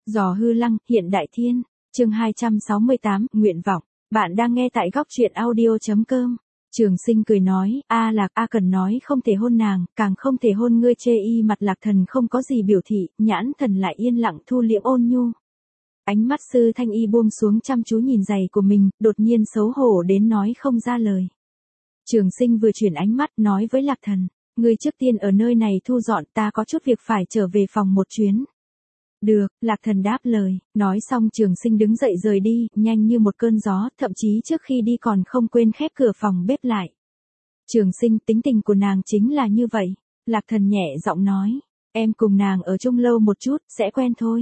Giò hư lăng, hiện đại thiên. Chương 268, nguyện vọng. Bạn đang nghe tại góc truyện audio.com. Trường Sinh cười nói, A Lạc, A Cần nói không thể hôn nàng, càng không thể hôn ngươi. Chê y mặt Lạc Thần không có gì biểu thị, nhãn thần lại yên lặng thu liễm ôn nhu. Ánh mắt Sư Thanh Y buông xuống chăm chú nhìn giày của mình, đột nhiên xấu hổ đến nói không ra lời. Trường Sinh vừa chuyển ánh mắt nói với Lạc Thần, ngươi trước tiên ở nơi này thu dọn, ta có chút việc phải trở về phòng một chuyến. Được, Lạc Thần đáp lời, nói xong Trường Sinh đứng dậy rời đi, nhanh như một cơn gió, thậm chí trước khi đi còn không quên khép cửa phòng bếp lại. Trường Sinh, tính tình của nàng chính là như vậy. Lạc Thần nhẹ giọng nói, em cùng nàng ở chung lâu một chút, sẽ quen thôi.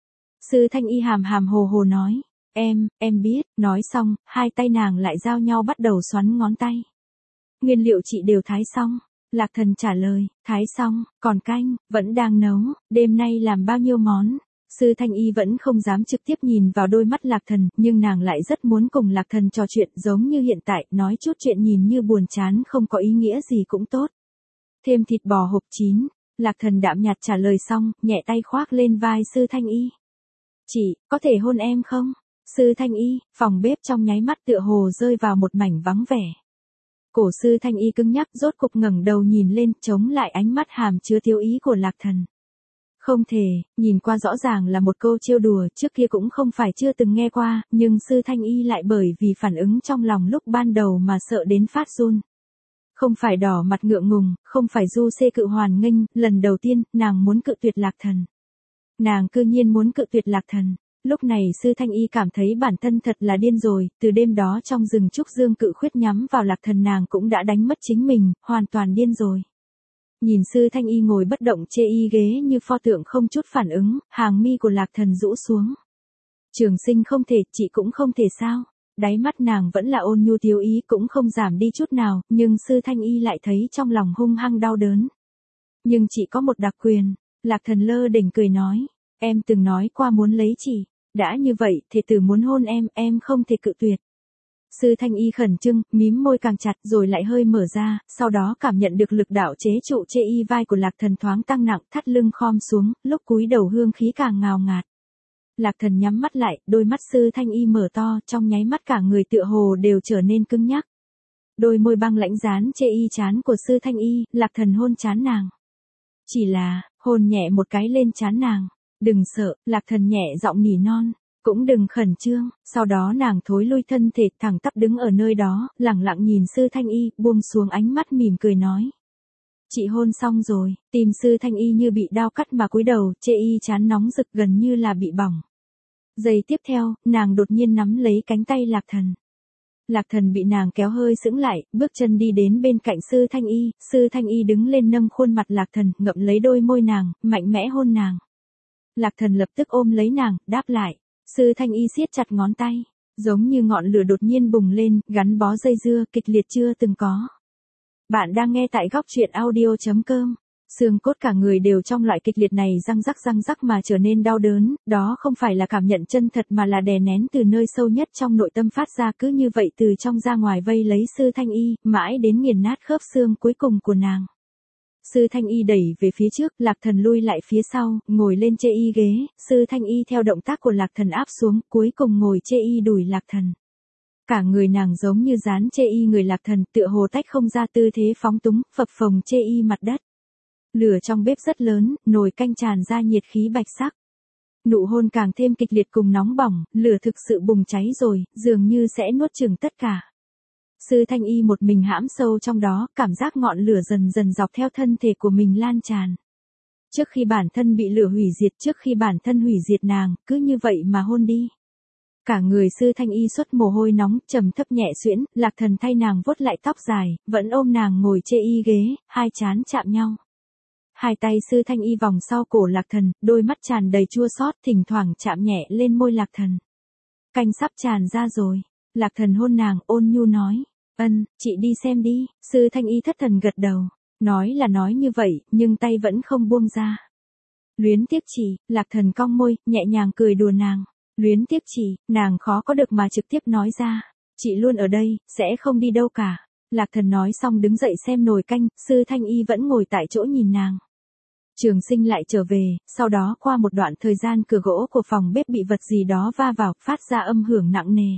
Sư Thanh Y hàm hàm hồ hồ nói, em biết, nói xong, hai tay nàng lại giao nhau bắt đầu xoắn ngón tay. Nguyên liệu chị đều thái xong. Lạc Thần trả lời, thái xong, còn canh, vẫn đang nấu, đêm nay làm bao nhiêu món. Sư Thanh Y vẫn không dám trực tiếp nhìn vào đôi mắt Lạc Thần, nhưng nàng lại rất muốn cùng Lạc Thần trò chuyện giống như hiện tại, nói chút chuyện nhìn như buồn chán không có ý nghĩa gì cũng tốt. Thêm thịt bò hộp chín, Lạc Thần đạm nhạt trả lời xong, nhẹ tay khoác lên vai Sư Thanh Y. Chị, có thể hôn em không? Sư Thanh Y, phòng bếp trong nháy mắt tựa hồ rơi vào một mảnh vắng vẻ. Cổ Sư Thanh Y cứng nhắc rốt cục ngẩng đầu nhìn lên, chống lại ánh mắt hàm chứa thiếu ý của Lạc Thần. Không thể, nhìn qua rõ ràng là một câu trêu đùa, trước kia cũng không phải chưa từng nghe qua, nhưng Sư Thanh Y lại bởi vì phản ứng trong lòng lúc ban đầu mà sợ đến phát run. Không phải đỏ mặt ngượng ngùng, không phải du xê cự hoàn nghênh, lần đầu tiên, nàng muốn cự tuyệt Lạc Thần. Nàng cư nhiên muốn cự tuyệt Lạc Thần. Lúc này Sư Thanh Y cảm thấy bản thân thật là điên rồi, từ đêm đó trong rừng trúc dương cự khuyết nhắm vào Lạc Thần nàng cũng đã đánh mất chính mình, hoàn toàn điên rồi. Nhìn Sư Thanh Y ngồi bất động chê y ghế như pho tượng không chút phản ứng, hàng mi của Lạc Thần rũ xuống. Trường Sinh không thể, chị cũng không thể sao? Đáy mắt nàng vẫn là ôn nhu thiếu ý cũng không giảm đi chút nào, nhưng Sư Thanh Y lại thấy trong lòng hung hăng đau đớn. Nhưng chị có một đặc quyền, Lạc Thần lơ đỉnh cười nói, em từng nói qua muốn lấy chị. Đã như vậy, thể tử muốn hôn em không thể cự tuyệt. Sư Thanh Y khẩn trương, mím môi càng chặt rồi lại hơi mở ra, sau đó cảm nhận được lực đạo chế trụ chê y vai của Lạc Thần thoáng tăng nặng, thắt lưng khom xuống, lúc cúi đầu hương khí càng ngào ngạt. Lạc Thần nhắm mắt lại, đôi mắt Sư Thanh Y mở to, trong nháy mắt cả người tựa hồ đều trở nên cứng nhắc. Đôi môi băng lãnh dán chê y trán của Sư Thanh Y, Lạc Thần hôn trán nàng. Chỉ là, hôn nhẹ một cái lên trán nàng. Đừng sợ, Lạc Thần nhẹ giọng nỉ non, cũng đừng khẩn trương. Sau đó nàng thối lui thân thể thẳng tắp đứng ở nơi đó, lẳng lặng nhìn Sư Thanh Y, buông xuống ánh mắt mỉm cười nói. Chị hôn xong rồi, tim Sư Thanh Y như bị đao cắt mà cúi đầu, chê y chán nóng rực gần như là bị bỏng. Giây tiếp theo, nàng đột nhiên nắm lấy cánh tay Lạc Thần. Lạc Thần bị nàng kéo hơi sững lại, bước chân đi đến bên cạnh Sư Thanh Y, Sư Thanh Y đứng lên nâng khuôn mặt Lạc Thần, ngậm lấy đôi môi nàng, mạnh mẽ hôn nàng. Lạc Thần lập tức ôm lấy nàng, đáp lại. Sư Thanh Y siết chặt ngón tay, giống như ngọn lửa đột nhiên bùng lên, gắn bó dây dưa, kịch liệt chưa từng có. Bạn đang nghe tại góc truyện audio.com. Xương cốt cả người đều trong loại kịch liệt này răng rắc mà trở nên đau đớn, đó không phải là cảm nhận chân thật mà là đè nén từ nơi sâu nhất trong nội tâm phát ra, cứ như vậy từ trong ra ngoài vây lấy Sư Thanh Y, mãi đến nghiền nát khớp xương cuối cùng của nàng. Sư Thanh Y đẩy về phía trước, Lạc Thần lui lại phía sau, ngồi lên chê y ghế, Sư Thanh Y theo động tác của Lạc Thần áp xuống, cuối cùng ngồi chê y đùi Lạc Thần. Cả người nàng giống như dán chê y người Lạc Thần, tựa hồ tách không ra tư thế phóng túng, phập phồng chê y mặt đất. Lửa trong bếp rất lớn, nồi canh tràn ra nhiệt khí bạch sắc. Nụ hôn càng thêm kịch liệt cùng nóng bỏng, lửa thực sự bùng cháy rồi, dường như sẽ nuốt chửng tất cả. Sư Thanh Y một mình hãm sâu trong đó, cảm giác ngọn lửa dần dần dọc theo thân thể của mình lan tràn. Trước khi bản thân bị lửa hủy diệt, trước khi bản thân hủy diệt nàng, cứ như vậy mà hôn đi. Cả người Sư Thanh Y xuất mồ hôi nóng, trầm thấp nhẹ xuyễn, Lạc Thần thay nàng vuốt lại tóc dài, vẫn ôm nàng ngồi chê y ghế, hai trán chạm nhau. Hai tay Sư Thanh Y vòng sau cổ Lạc Thần, đôi mắt tràn đầy chua xót, thỉnh thoảng chạm nhẹ lên môi Lạc Thần. Canh sắp tràn ra rồi. Lạc Thần hôn nàng, ôn nhu nói. Chị đi xem đi. Sư Thanh Y thất thần gật đầu. Nói là nói như vậy, nhưng tay vẫn không buông ra. Luyến tiếc chị, Lạc Thần cong môi, nhẹ nhàng cười đùa nàng. Luyến tiếc chị, nàng khó có được mà trực tiếp nói ra. Chị luôn ở đây, sẽ không đi đâu cả. Lạc Thần nói xong đứng dậy xem nồi canh, Sư Thanh Y vẫn ngồi tại chỗ nhìn nàng. Trường Sinh lại trở về, sau đó qua một đoạn thời gian cửa gỗ của phòng bếp bị vật gì đó va vào, phát ra âm hưởng nặng nề.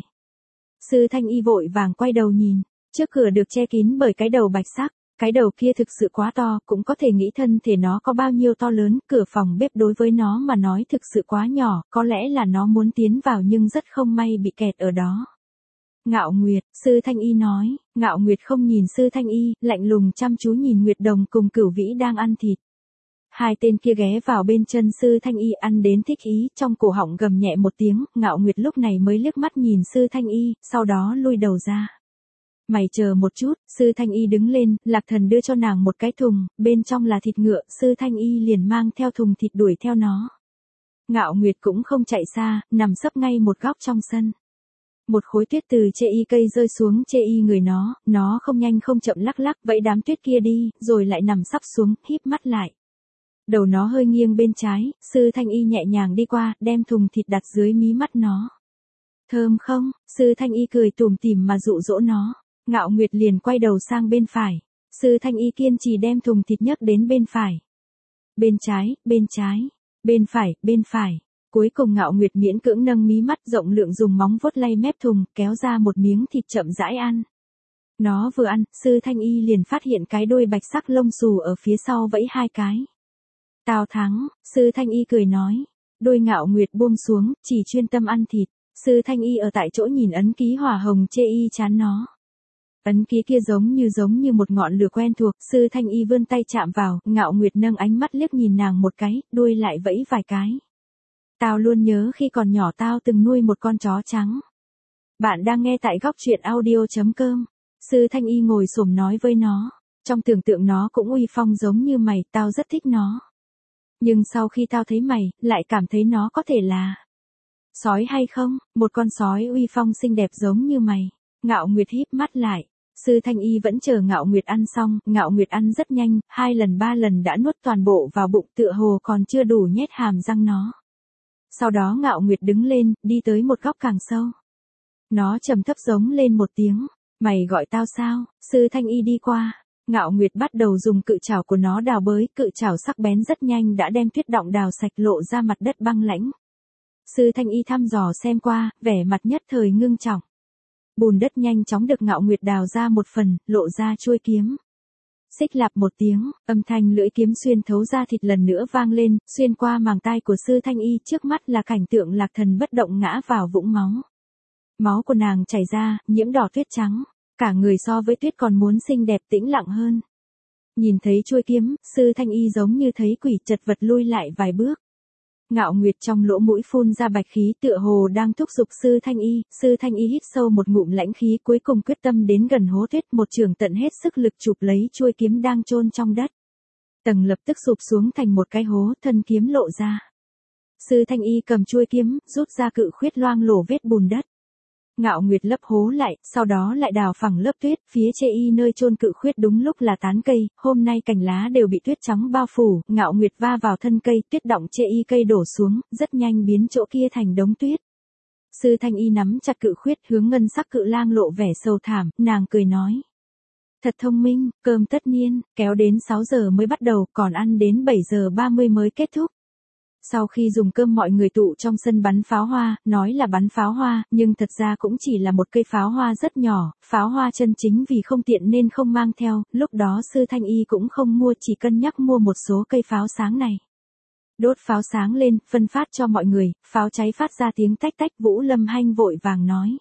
Sư Thanh Y vội vàng quay đầu nhìn, trước cửa được che kín bởi cái đầu bạch sắc, cái đầu kia thực sự quá to, cũng có thể nghĩ thân thể nó có bao nhiêu to lớn, cửa phòng bếp đối với nó mà nói thực sự quá nhỏ, có lẽ là nó muốn tiến vào nhưng rất không may bị kẹt ở đó. Ngạo Nguyệt, Sư Thanh Y nói, Ngạo Nguyệt không nhìn Sư Thanh Y, lạnh lùng chăm chú nhìn Nguyệt Đồng cùng Cửu Vĩ đang ăn thịt. Hai tên kia ghé vào bên chân Sư Thanh Y ăn đến thích ý, trong cổ họng gầm nhẹ một tiếng, Ngạo Nguyệt lúc này mới liếc mắt nhìn Sư Thanh Y, sau đó lui đầu ra. Mày chờ một chút, Sư Thanh Y đứng lên, Lạc Thần đưa cho nàng một cái thùng, bên trong là thịt ngựa, Sư Thanh Y liền mang theo thùng thịt đuổi theo nó. Ngạo Nguyệt cũng không chạy xa, nằm sấp ngay một góc trong sân. Một khối tuyết từ chê y cây rơi xuống chê y người nó không nhanh không chậm lắc lắc vẫy đám tuyết kia đi, rồi lại nằm sắp xuống, híp mắt lại. Đầu nó hơi nghiêng bên trái, Sư Thanh Y nhẹ nhàng đi qua, đem thùng thịt đặt dưới mí mắt nó. Thơm không? Sư Thanh Y cười tủm tỉm mà dụ dỗ nó. Ngạo Nguyệt liền quay đầu sang bên phải. Sư Thanh Y kiên trì đem thùng thịt nhấc đến bên phải. Bên trái, bên trái, bên phải, bên phải. Cuối cùng Ngạo Nguyệt miễn cưỡng nâng mí mắt rộng lượng dùng móng vuốt lay mép thùng, kéo ra một miếng thịt chậm rãi ăn. Nó vừa ăn, Sư Thanh Y liền phát hiện cái đuôi bạch sắc lông xù ở phía sau vẫy hai cái. Tao thắng, Sư Thanh Y cười nói. Đôi Ngạo Nguyệt buông xuống, chỉ chuyên tâm ăn thịt. Sư Thanh Y ở tại chỗ nhìn ấn ký hỏa hồng chê y chán nó. Ấn ký kia giống như một ngọn lửa quen thuộc, Sư Thanh Y vươn tay chạm vào, Ngạo Nguyệt nâng ánh mắt liếc nhìn nàng một cái, đuôi lại vẫy vài cái. Tao luôn nhớ khi còn nhỏ tao từng nuôi một con chó trắng. Bạn đang nghe tại góc truyện audio.com. Sư Thanh Y ngồi xổm nói với nó, trong tưởng tượng nó cũng uy phong giống như mày, tao rất thích nó. Nhưng sau khi tao thấy mày, lại cảm thấy nó có thể là sói hay không, một con sói uy phong xinh đẹp giống như mày. Ngạo Nguyệt híp mắt lại. Sư Thanh Y vẫn chờ Ngạo Nguyệt ăn xong, Ngạo Nguyệt ăn rất nhanh, 2 lần 3 lần đã nuốt toàn bộ vào bụng, tựa hồ còn chưa đủ nhét hàm răng nó. Sau đó Ngạo Nguyệt đứng lên, đi tới một góc càng sâu. Nó trầm thấp giống lên một tiếng, mày gọi tao sao? Sư Thanh Y đi qua. Ngạo Nguyệt bắt đầu dùng cự chảo của nó đào bới, cự chảo sắc bén rất nhanh đã đem tuyết động đào sạch lộ ra mặt đất băng lãnh. Sư Thanh Y thăm dò xem qua, vẻ mặt nhất thời ngưng trọng. Bùn đất nhanh chóng được Ngạo Nguyệt đào ra một phần, lộ ra chuôi kiếm. Xích lạp một tiếng, âm thanh lưỡi kiếm xuyên thấu ra thịt lần nữa vang lên, xuyên qua màng tai của Sư Thanh Y, trước mắt là cảnh tượng Lạc Thần bất động ngã vào vũng máu. Máu của nàng chảy ra, nhiễm đỏ tuyết trắng, cả người so với tuyết còn muốn xinh đẹp tĩnh lặng hơn. Nhìn thấy chuôi kiếm, Sư Thanh Y giống như thấy quỷ, chật vật lui lại vài bước. Ngạo Nguyệt trong lỗ mũi phun ra bạch khí, tựa hồ đang thúc giục Sư Thanh Y hít sâu một ngụm lãnh khí, cuối cùng quyết tâm đến gần hố tuyết, một chưởng tận hết sức lực chụp lấy chuôi kiếm đang chôn trong đất. Tầng lập tức sụp xuống thành một cái hố, thân kiếm lộ ra. Sư Thanh Y cầm chuôi kiếm, rút ra cự khuyết loang lổ vết bùn đất. Ngạo Nguyệt lấp hố lại, sau đó lại đào phẳng lớp tuyết, phía chê y nơi chôn cự khuyết đúng lúc là tán cây, hôm nay cành lá đều bị tuyết trắng bao phủ, Ngạo Nguyệt va vào thân cây, tuyết động chê y cây đổ xuống, rất nhanh biến chỗ kia thành đống tuyết. Sư Thanh Y nắm chặt cự khuyết, hướng ngân sắc cự lang lộ vẻ sầu thảm, nàng cười nói. Thật thông minh, cơm tất niên, kéo đến 6 giờ mới bắt đầu, còn ăn đến 7 giờ 30 mới kết thúc. Sau khi dùng cơm mọi người tụ trong sân bắn pháo hoa, nói là bắn pháo hoa, nhưng thật ra cũng chỉ là một cây pháo hoa rất nhỏ, pháo hoa chân chính vì không tiện nên không mang theo, lúc đó Sư Thanh Y cũng không mua, chỉ cân nhắc mua một số cây pháo sáng này. Đốt pháo sáng lên, phân phát cho mọi người, pháo cháy phát ra tiếng tách tách, Vũ Lâm Hanh vội vàng nói.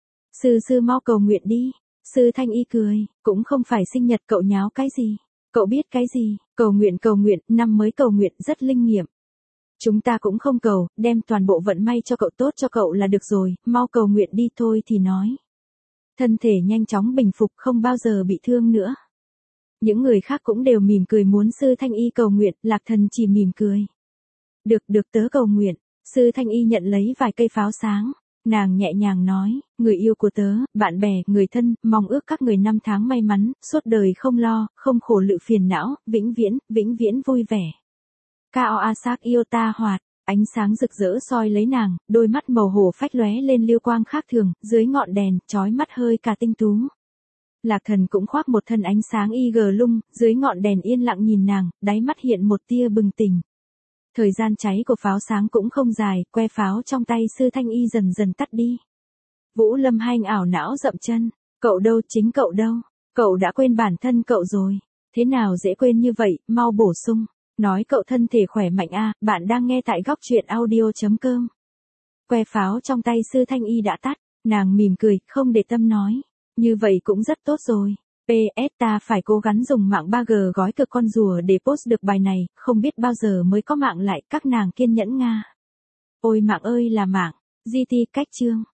Sư mau cầu nguyện đi. Sư Thanh Y cười, cũng không phải sinh nhật cậu nháo cái gì. Cậu biết cái gì, cầu nguyện, năm mới cầu nguyện rất linh nghiệm. Chúng ta cũng không cầu, đem toàn bộ vận may cho cậu, tốt cho cậu là được rồi, mau cầu nguyện đi thôi thì nói. Thân thể nhanh chóng bình phục, không bao giờ bị thương nữa. Những người khác cũng đều mỉm cười muốn Sư Thanh Y cầu nguyện, Lạc Thần chỉ mỉm cười. Được tớ cầu nguyện. Sư Thanh Y nhận lấy vài cây pháo sáng. Nàng nhẹ nhàng nói, người yêu của tớ, bạn bè, người thân, mong ước các người năm tháng may mắn, suốt đời không lo, không khổ lự phiền não, vĩnh viễn vui vẻ. Cao Asak yêu ta hoạt, ánh sáng rực rỡ soi lấy nàng, đôi mắt màu hổ phách lóe lên lưu quang khác thường, dưới ngọn đèn, chói mắt hơi cả tinh tú. Lạc Thần cũng khoác một thân ánh sáng IG lung, dưới ngọn đèn yên lặng nhìn nàng, đáy mắt hiện một tia bừng tỉnh. Thời gian cháy của pháo sáng cũng không dài, que pháo trong tay Sư Thanh Y dần dần tắt đi. Vũ Lâm Hanh ảo não dậm chân, cậu đâu, chính cậu đâu, cậu đã quên bản thân cậu rồi, thế nào dễ quên như vậy, mau bổ sung, nói cậu thân thể khỏe mạnh a. Bạn đang nghe tại góc truyện audio.com. Que pháo trong tay Sư Thanh Y đã tắt, nàng mỉm cười, không để tâm nói, như vậy cũng rất tốt rồi. PS ta phải cố gắng dùng mạng 3G gói cực con rùa để post được bài này, không biết bao giờ mới có mạng lại, các nàng kiên nhẫn nga. Ôi mạng ơi là mạng, GT cách chương.